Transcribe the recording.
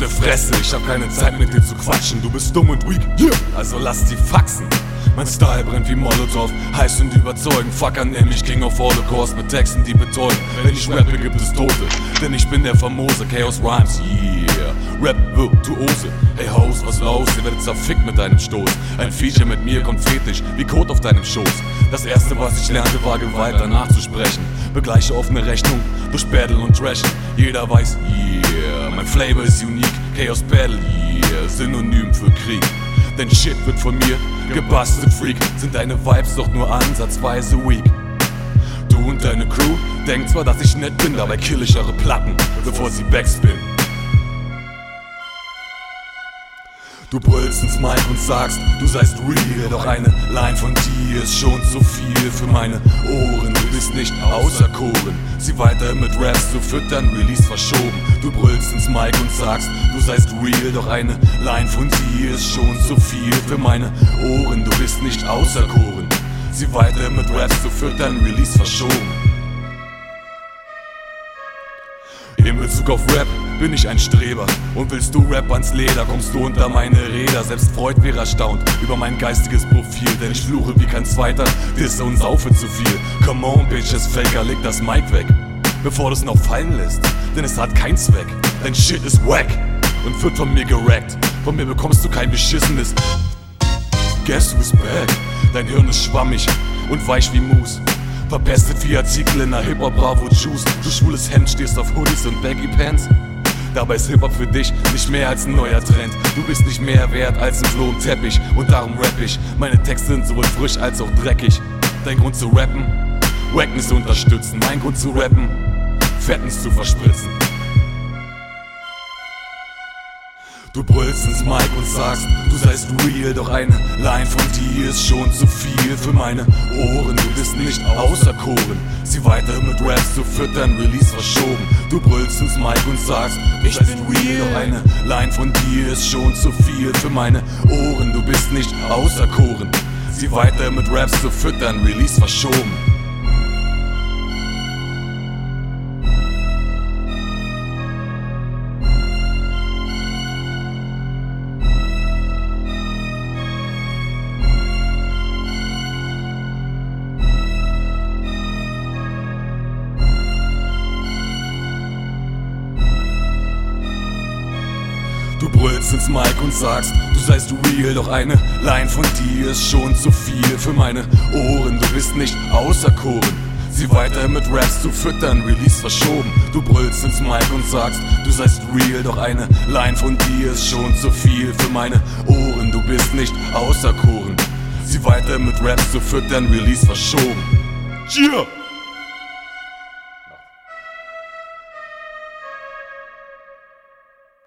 deine Fresse, ich hab keine Zeit mit dir zu quatschen. Du bist dumm und weak, yeah. Also lass die faxen. Mein Style brennt wie Molotow, heiß und überzeugend. Fucker nenn mich King of Holocaust mit Texten, die betäuben. Wenn ich rappe, gibt es Tote, denn ich bin der famose Chaos Rhymes, yeah. Rap virtuose, hey Hoes, was los? Ihr werdet zerfickt mit deinem Stoß. Ein Feature mit mir kommt fetisch, wie Kot auf deinem Schoß. Das erste, was ich lernte, war Gewalt danach zu sprechen. Begleiche offene Rechnung durch Battle und Trashen. Jeder weiß, yeah, mein Flavor ist unique. Chaos Battle, yeah, Synonym für Krieg. Denn Shit wird von mir gebastelt, Freak. Sind deine Vibes doch nur ansatzweise weak. Du und deine Crew denkt zwar, dass ich nett bin, dabei kill ich eure Platten, bevor sie backspinnen. Du brüllst ins Mic und sagst, du seist real. Doch eine Line von dir ist schon zu viel für meine Ohren. Du bist nicht auserkoren, sie weiter mit Raps zu füttern, Release verschoben. Du brüllst ins Mic und sagst, du seist real. Doch eine Line von dir ist schon zu viel für meine Ohren. Du bist nicht auserkoren, sie weiter mit Raps zu füttern, Release verschoben. In Bezug auf Rap bin ich ein Streber. Und willst du Rap ans Leder, kommst du unter meine Räder. Selbst Freud wäre erstaunt über mein geistiges Profil. Denn ich fluche wie kein Zweiter, disse und saufe zu viel. Come on, Bitches, Faker, leg das Mic weg, bevor du es noch fallen lässt. Denn es hat keinen Zweck, dein Shit ist wack und wird von mir gerackt. Von mir bekommst du kein beschissenes Guess who's back. Dein Hirn ist schwammig und weich wie Mus, verpestet wie Artikel in einer Hip-Hop-Bravo-Juice. Du schwules Hemd stehst auf Hoodies und Baggy-Pants. Dabei ist Hip-Hop für dich nicht mehr als ein neuer Trend. Du bist nicht mehr wert als ein Floh im Teppich und darum rapp ich. Meine Texte sind sowohl frisch als auch dreckig. Dein Grund zu rappen? Wackness zu unterstützen. Mein Grund zu rappen? Fettens zu verspritzen. Du brüllst ins Mic und sagst, du seist real. Doch eine Line von dir ist schon zu viel für meine Ohren. Du bist nicht auserkoren, sie weiter mit Raps zu füttern, Release verschoben. Du brüllst ins Mic und sagst, ich bin real. Doch eine Line von dir ist schon zu viel für meine Ohren. Du bist nicht auserkoren, sie weiter mit Raps zu füttern, Release verschoben. Du brüllst ins Mic und sagst, du seist real. Doch eine Line von dir ist schon zu viel für meine Ohren. Du bist nicht auserkoren, sie weiter mit Raps zu füttern, Release verschoben. Du brüllst ins Mic und sagst, du seist real. Doch eine Line von dir ist schon zu viel für meine Ohren. Du bist nicht auserkoren, sie weiter mit Raps zu füttern, Release verschoben. Yeah!